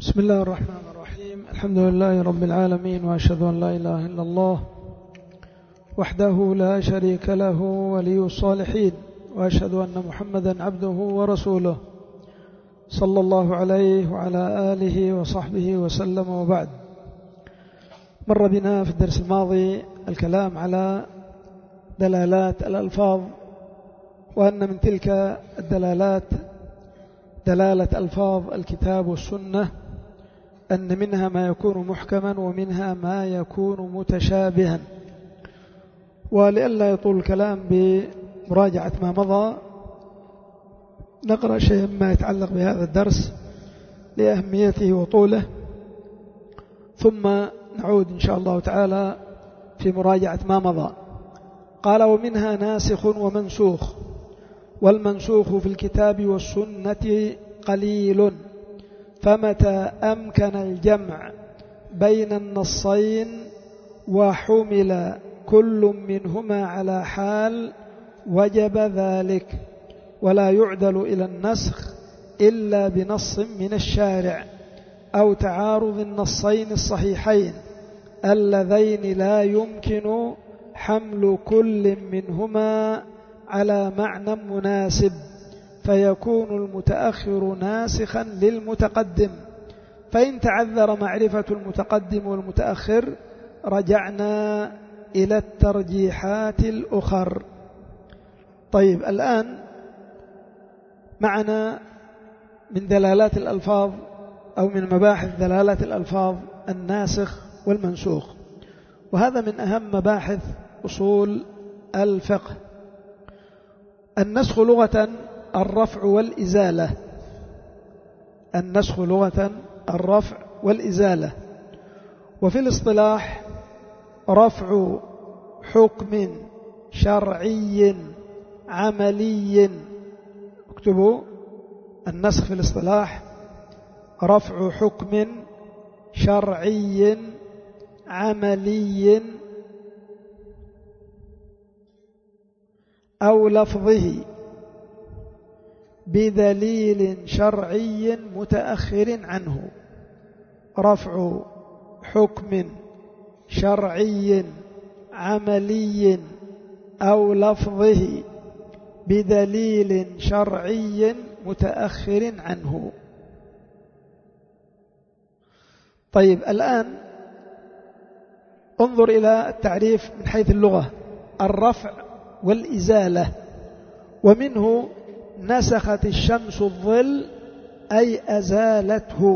بسم الله الرحمن الرحيم. الحمد لله رب العالمين، وأشهد أن لا إله إلا الله وحده لا شريك له ولي الصالحين، وأشهد أن محمدا عبده ورسوله صلى الله عليه وعلى آله وصحبه وسلم. وبعد، مر بنا في الدرس الماضي الكلام على دلالات الألفاظ، وأن من تلك الدلالات دلالة ألفاظ الكتاب والسنة، أن منها ما يكون محكما ومنها ما يكون متشابها. ولئلا يطول الكلام بمراجعة ما مضى، نقرأ شيئا ما يتعلق بهذا الدرس لأهميته وطوله، ثم نعود إن شاء الله تعالى في مراجعة ما مضى. قال: ومنها ناسخ ومنسوخ، والمنسوخ في الكتاب والسنة قليل، فمتى أمكن الجمع بين النصين وحمل كل منهما على حال وجب ذلك، ولا يعدل إلى النسخ إلا بنص من الشارع أو تعارض النصين الصحيحين اللذين لا يمكن حمل كل منهما على معنى مناسب، فيكون المتأخر ناسخا للمتقدم. فإن تعذر معرفة المتقدم والمتأخر رجعنا إلى الترجيحات الأخر. طيب، الآن معنا من دلالات الألفاظ أو من مباحث دلالات الألفاظ الناسخ والمنسوخ، وهذا من أهم مباحث أصول الفقه. النسخ لغة الرفع والإزالة. النسخ لغة الرفع والإزالة، وفي الاصطلاح رفع حكم شرعي عملي. اكتبوا: النسخ في الاصطلاح رفع حكم شرعي عملي أو لفظه بدليل شرعي متأخر عنه. رفع حكم شرعي عملي أو لفظه بدليل شرعي متأخر عنه. طيب، الآن انظر إلى التعريف من حيث اللغة: الرفع والإزالة. ومنه نسخت الشمس الظل أي أزالته.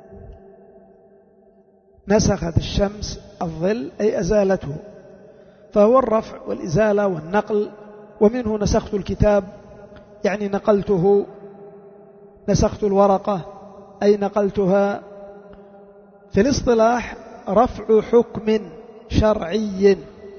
نسخت الشمس الظل أي أزالته، فهو الرفع والإزالة والنقل. ومنه نسخت الكتاب يعني نقلته، نسخت الورقة أي نقلتها. في الاصطلاح رفع حكم شرعي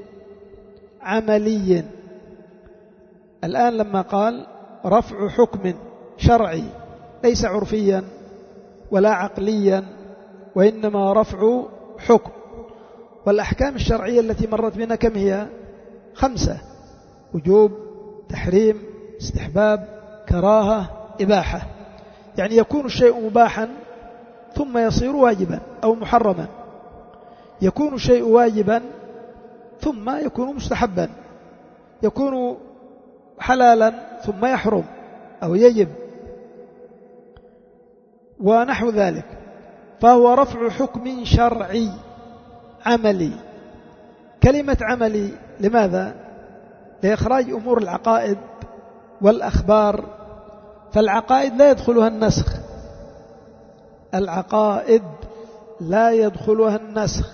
عملي. الآن لما قال رفع حكم شرعي ليس عرفيا ولا عقليا، وإنما رفع حكم. والأحكام الشرعية التي مرت بنا كم هي؟ 5: وجوب، تحريم، استحباب، كراهة، إباحة. يعني يكون الشيء مباحا ثم يصير واجبا أو محرما، يكون الشيء واجبا ثم يكون مستحبا، يكون حلالا ثم يحرم أو يجب، ونحو ذلك. فهو رفع حكم شرعي عملي. كلمة عملي لماذا؟ لإخراج أمور العقائد والأخبار، فالعقائد لا يدخلها النسخ. العقائد لا يدخلها النسخ،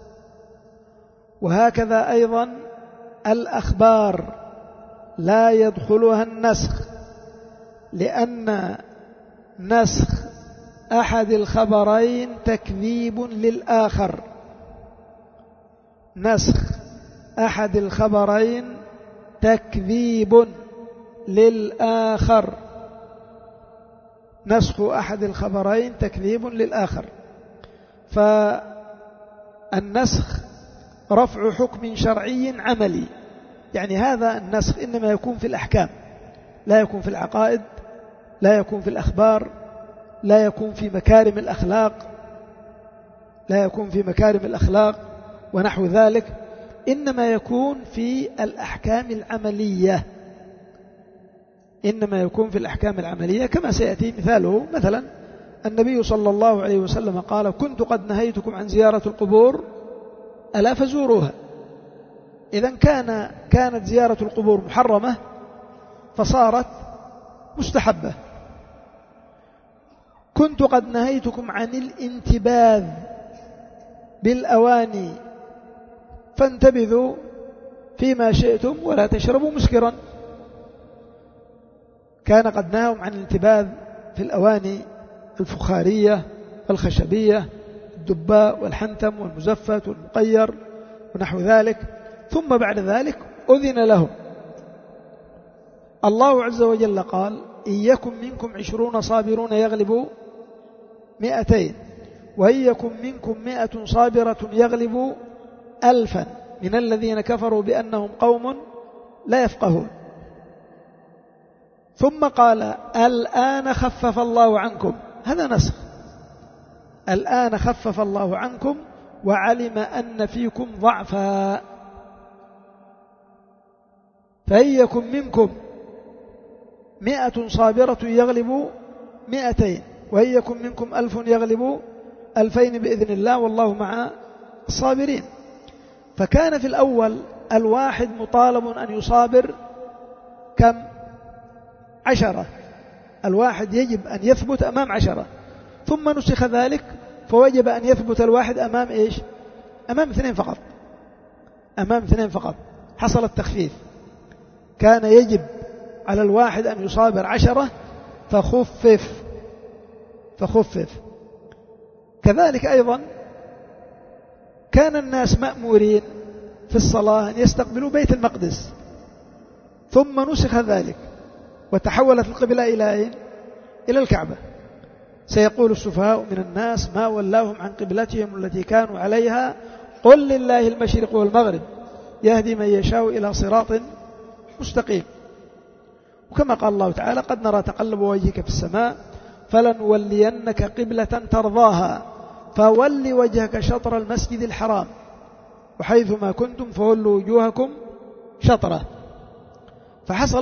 وهكذا أيضا الأخبار لا يدخلها النسخ، لأن نسخ أحد الخبرين تكذيب للآخر. نسخ أحد الخبرين تكذيب للآخر. نسخ أحد الخبرين تكذيب للآخر. فالنسخ رفع حكم شرعي عملي، يعني هذا النسخ إنما يكون في الأحكام، لا يكون في العقائد، لا يكون في الأخبار، لا يكون في مكارم الأخلاق ونحو ذلك، إنما يكون في الأحكام العملية، كما سيأتي مثاله. مثلا النبي صلى الله عليه وسلم قال: كنت قد نهيتكم عن زيارة القبور ألا فزوروها. إذن كانت زيارة القبور محرمة فصارت مستحبة. كنت قد نهيتكم عن الانتباذ بالأواني فانتبذوا فيما شئتم ولا تشربوا مسكرا. كان قد نهاهم عن الانتباذ في الأواني الفخارية الخشبية، الدباء والحنتم والمزفت والمقير ونحو ذلك. ثم بعد ذلك أذن لهم. الله عز وجل قال: إن يكن منكم 20 صابرون يغلبوا 200، وإن يكن منكم 100 صابرة يغلبوا 1000 من الذين كفروا بأنهم قوم لا يفقهون. ثم قال: الآن خفف الله عنكم. هذا نسخ. الآن خفف الله عنكم وعلم أن فيكم ضعفا، فإن يكن منكم 100 صابرة يغلبوا 200، وإن يكن منكم 1000 يغلبوا 2000 بإذن الله والله مع الصابرين. فكان في الأول الواحد مطالب أن يصابر كم؟ 10. الواحد يجب أن يثبت أمام 10، ثم نسخ ذلك فوجب أن يثبت الواحد أمام إيش؟ أمام 2 فقط. أمام 2 فقط حصل التخفيف. كان يجب على الواحد أن يصابر 10 فخفف. كذلك أيضا كان الناس مأمورين في الصلاة أن يستقبلوا بيت المقدس، ثم نسخ ذلك وتحولت القبلة إلى الكعبة. سيقول السفهاء من الناس: ما ولاهم عن قبلتهم التي كانوا عليها، قل لله المشرق والمغرب يهدي من يشاء إلى صراط مستقيم. وكما قال الله تعالى: قد نرى تقلب وجهك في السماء فلنولينك قبلة ترضاها فول وجهك شطر المسجد الحرام وحيث ما كنتم فولوا وجوهكم شطره. فحصل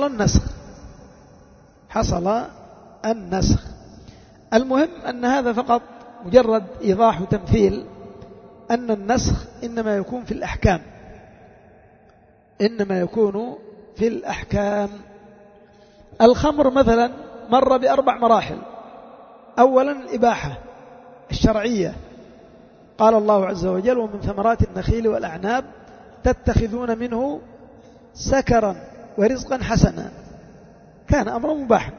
النسخ. المهم أن هذا فقط مجرد إيضاح وتمثيل أن النسخ إنما يكون في الأحكام. الخمر مثلا مر ب4 مراحل. أولا الإباحة الشرعية، قال الله عز وجل: ومن ثمرات النخيل والأعناب تتخذون منه سكرا ورزقا حسنا. كان أمر مباحا.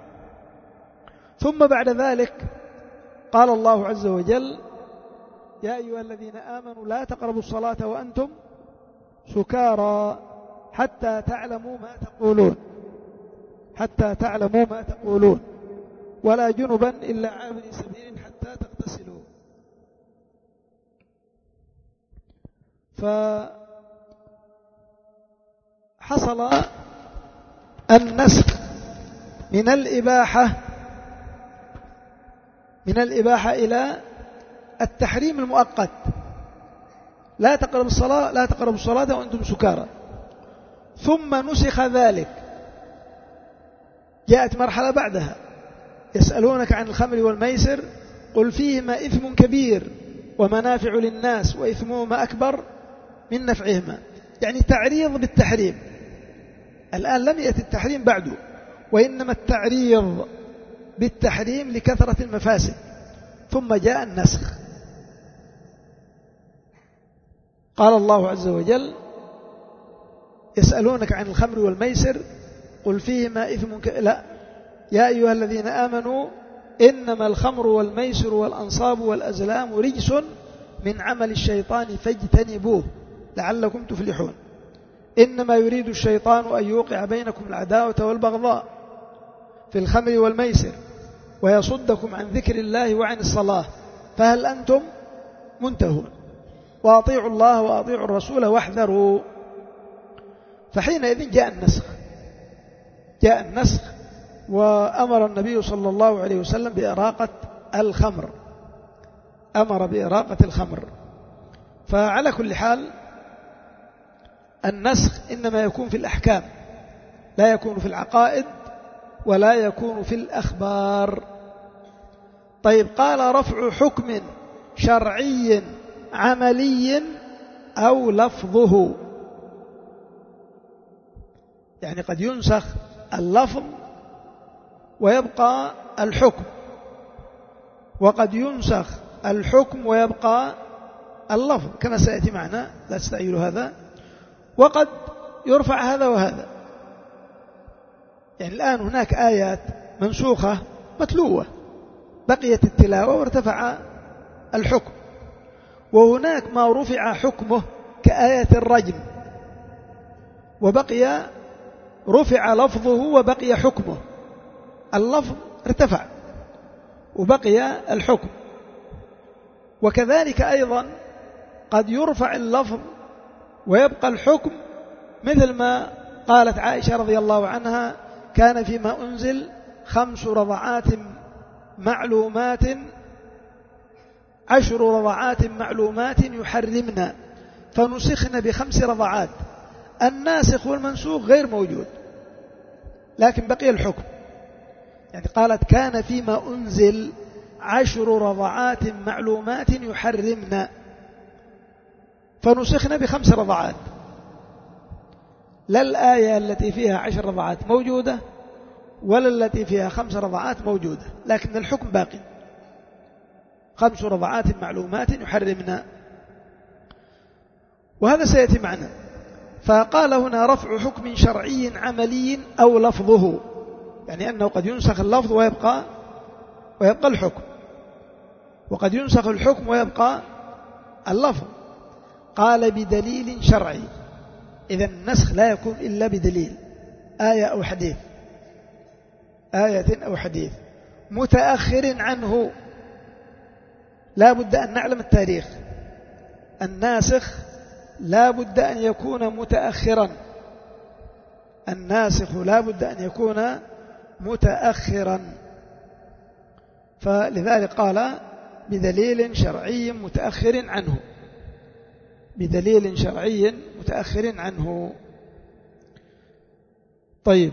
ثم بعد ذلك قال الله عز وجل: يا أيها الذين آمنوا لا تقربوا الصلاة وأنتم سكارى حتى تعلموا ما تقولون ولا جنبا إلا عابر سبيل حتى تغتسلوا. فحصل النسخ من الإباحة إلى التحريم المؤقت: لا تقربوا الصلاة وأنتم سكارى. ثم نسخ ذلك، جاءت مرحلة بعدها: يسألونك عن الخمر والميسر قل فيهما إثم كبير ومنافع للناس وإثمهما أكبر من نفعهما. يعني تعريض بالتحريم. الآن لم يأتي التحريم بعده، وإنما التعريض بالتحريم لكثرة المفاسد. ثم جاء النسخ. قال الله عز وجل: يسألونك عن الخمر والميسر قل فيهما إثم يا أيها الذين آمنوا إنما الخمر والميسر والأنصاب والأزلام رجس من عمل الشيطان فاجتنبوه لعلكم تفلحون. إنما يريد الشيطان أن يوقع بينكم العداوة والبغضاء في الخمر والميسر ويصدكم عن ذكر الله وعن الصلاة فهل أنتم منتهون وأطيعوا الله وأطيعوا الرسول واحذروا. فحينئذ جاء النسخ وأمر النبي صلى الله عليه وسلم بإراقة الخمر، أمر بإراقة الخمر. فعلى كل حال النسخ إنما يكون في الأحكام، لا يكون في العقائد ولا يكون في الأخبار. طيب، قال رفع حكم شرعي عملي أو لفظه، يعني قد ينسخ اللفظ ويبقى الحكم، وقد ينسخ الحكم ويبقى اللفظ كما سيأتي معنا، لا تستعجلوا هذا. وقد يرفع هذا وهذا، يعني الآن هناك آيات منسوخة متلوة بقيت التلاوة وارتفع الحكم، وهناك ما رفع حكمه كآية الرجم وبقي رفع لفظه وبقي حكمه، اللفظ ارتفع وبقي الحكم. وكذلك أيضا قد يرفع اللفظ ويبقى الحكم، مثل ما قالت عائشة رضي الله عنها: كان فيما أنزل 5 رضعات معلومات 10 رضعات معلومات يحرمنا فنسخن ب5 رضعات. الناسخ والمنسوخ غير موجود، لكن بقي الحكم. يعني قالت: كان فيما أنزل 10 رضعات معلومات يحرمنا فنسخن ب5 رضعات. لا الآية التي فيها 10 رضعات موجودة ولا التي فيها 5 رضعات موجودة، لكن الحكم باقي، 5 رضعات معلومات يحرمنا، وهذا سيأتي معنا. فقال هنا: رفع حكم شرعي عملي أو لفظه، يعني أنه قد ينسخ اللفظ ويبقى الحكم، وقد ينسخ الحكم ويبقى اللفظ. قال: بدليل شرعي. إذا النسخ لا يكون إلا بدليل، آية أو حديث، آية أو حديث متأخر عنه. لا بد أن نعلم التاريخ، الناسخ لا بد أن يكون متأخرا، الناسخ لا بد أن يكون متأخرا. فلذلك قال: بدليل شرعي متأخر عنه، بدليل شرعي متأخر عنه. طيب،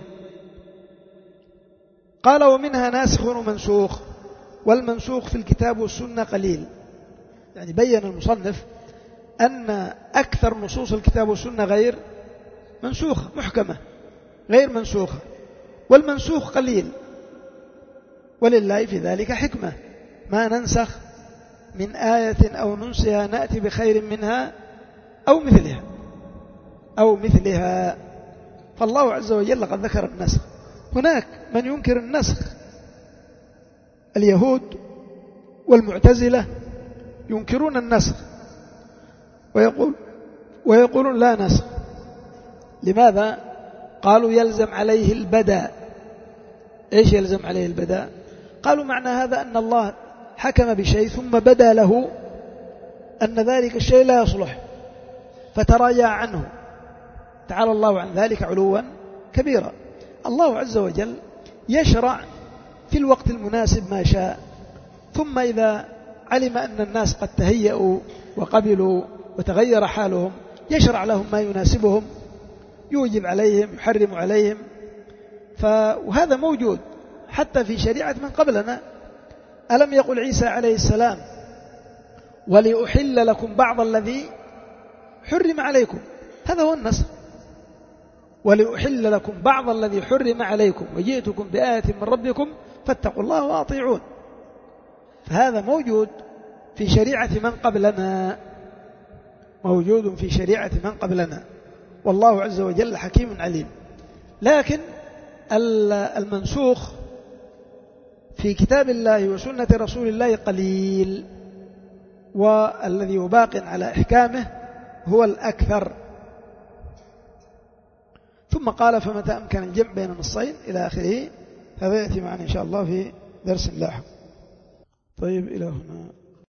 قال: ومنها ناسخ ومنسوخ، والمنسوخ في الكتاب والسنة قليل. يعني بين المصنف أن أكثر نصوص الكتاب والسنة غير منسوخة، محكمة غير منسوخة، والمنسوخ قليل، ولله في ذلك حكمة. ما ننسخ من آية أو ننسها نأتي بخير منها أو مثلها. فالله عز وجل قد ذكر النسخ. هناك من ينكر النسخ، اليهود والمعتزلة ينكرون النسخ ويقولون لا نسخ. لماذا؟ قالوا: يلزم عليه البداء. إيش يلزم عليه البداء؟ قالوا: معنى هذا أن الله حكم بشيء ثم بدا له أن ذلك الشيء لا يصلح فتراجع عنه، تعالى الله عن ذلك علوا كبيرا. الله عز وجل يشرع في الوقت المناسب ما شاء، ثم إذا علم أن الناس قد تهيأوا وقبلوا وتغير حالهم يشرع لهم ما يناسبهم، يوجب عليهم، يحرم عليهم. وهذا موجود حتى في شريعة من قبلنا. ألم يقل عيسى عليه السلام: ولأحل لكم بعض الذي حرم عليكم؟ هذا هو النسخ، ولأحل لكم بعض الذي حرم عليكم وجئتكم بآية من ربكم فاتقوا الله وأطيعون. فهذا موجود في شريعة من قبلنا، موجود في شريعة من قبلنا، والله عز وجل حكيم عليم. لكن المنسوخ في كتاب الله وسنة رسول الله قليل، والذي باق على إحكامه هو الأكثر. ثم قال: فمتى أمكن الجمع بين النصين إلى آخره. هذا يأتي معنا إن شاء الله في درس لاحق. طيب، إلى هنا.